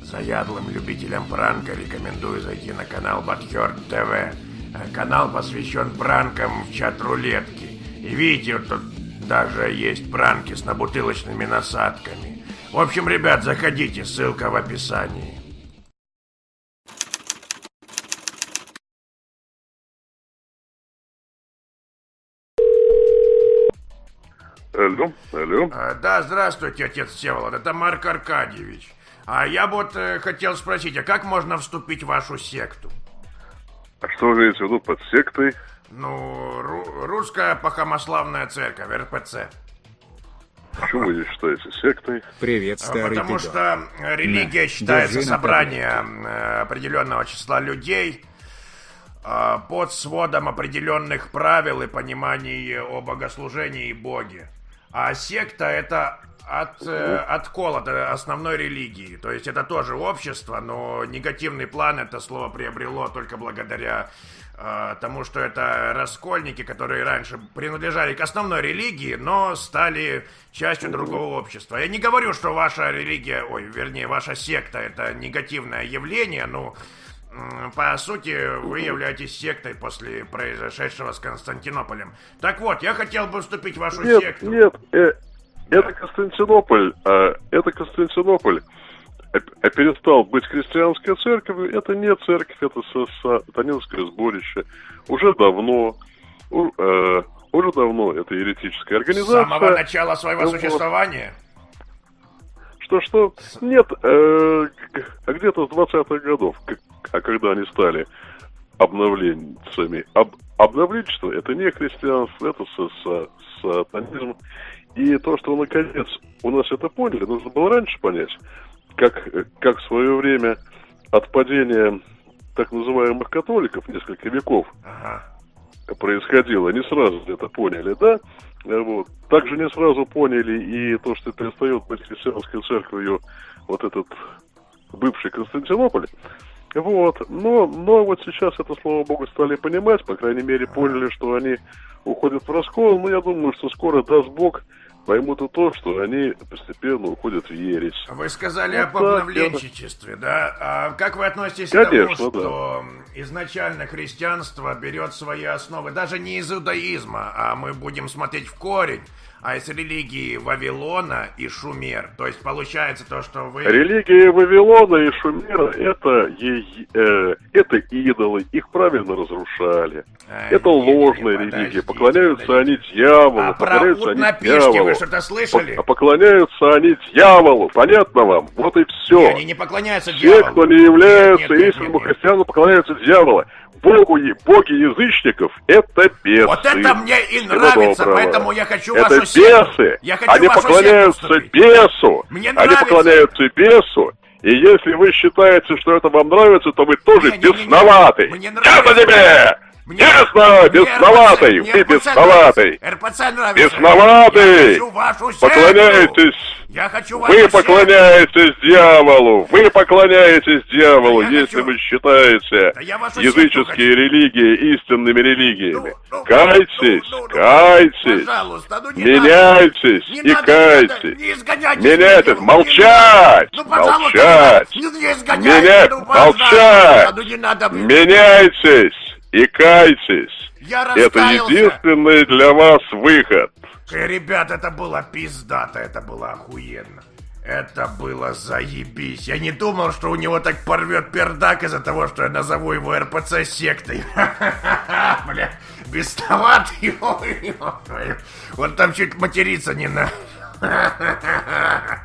Заядлым любителям пранка рекомендую зайти на канал Бадхёрд ТВ. Канал посвящен пранкам в чат-рулетке. И видите, вот тут даже есть пранки с набутылочными насадками. В общем, ребят, заходите, ссылка в описании. Алло. Да, здравствуйте, отец Всеволод, это Марк Аркадьевич. А я вот хотел спросить, а как можно вступить в вашу секту? А что вы имеете в виду под сектой? Ну, русская Пахомославная церковь, РПЦ. Почему вы ее считаете сектой? Привет, старый Потому пидор. что религия считается держи на собранием определенного числа людей под сводом определенных правил и пониманий о богослужении и Боге. А секта — это откол от основной религии. То есть это тоже общество, но негативный план это слово приобрело только благодаря тому, что это раскольники, которые раньше принадлежали к основной религии, но стали частью другого общества. Я не говорю, что ваша религия, ваша секта это негативное явление, но по сути вы являетесь сектой после произошедшего с Константинополем. Так вот, я хотел бы вступить в вашу секту. Это Константинополь, Константинополь перестал быть христианской церковью. Это не церковь, это сатанинское сборище. Уже давно это еретическая организация. С самого начала своего существования? Что? Нет, где-то с 20-х годов, когда они стали обновленцами. Обновленчество — это не христианство, это сатанизм. И то, что наконец у нас это поняли, нужно было раньше понять, как в свое время от падения так называемых католиков несколько веков происходило. Не сразу это поняли, да? Вот. Также не сразу поняли и то, что перестает быть христианской церковью вот этот бывший Константинополь. Вот. Но вот сейчас это, слава богу, стали понимать, по крайней мере, поняли, что они уходят в раскол. Но я думаю, что скоро, даст Бог, поймут и то, что они постепенно уходят в ересь. Вы сказали об обновленчестве, да? А как вы относитесь к тому, что изначально христианство берет свои основы даже не из иудаизма, а мы будем смотреть в корень, а из религии Вавилона и Шумер? То есть получается то, что вы... Религия Вавилона и Шумера это идолы, их правильно разрушали. Это ложная религия, поклоняются они дьяволу, поклоняются они дьяволу. Вы что-то слышали? Поклоняются они дьяволу, понятно вам? Вот и все. Они не поклоняются дьяволу. Те, кто не являются истинным христианам, поклоняются дьяволу. Боги язычников — это бесы. Вот это мне и нравится, поэтому я хочу это вашу секту. Бесы. Я хочу они вашу поклоняются секту бесу. Мне они нравится. поклоняются бесу. И если вы считаете, что это вам нравится, то вы тоже бесноватый. Ясно тебе? Ясно, бесноватый. Вы бесноватый. РПЦ нравится. Бесноватый. Поклоняетесь. Вы поклоняетесь дьяволу. Вы поклоняетесь дьяволу, если вы считаете языческие религии истинными религиями. Кайтесь, меняйтесь и кайтесь. Меняйтесь, молчать, меняйтесь и кайтесь. Это единственный для вас выход. Ребят, это было пиздато, это было охуенно. Это было заебись. Я не думал, что у него так порвет пердак из-за того, что я назову его РПЦ сектой. Бля, бесноватый. Вот там чуть материться не надо.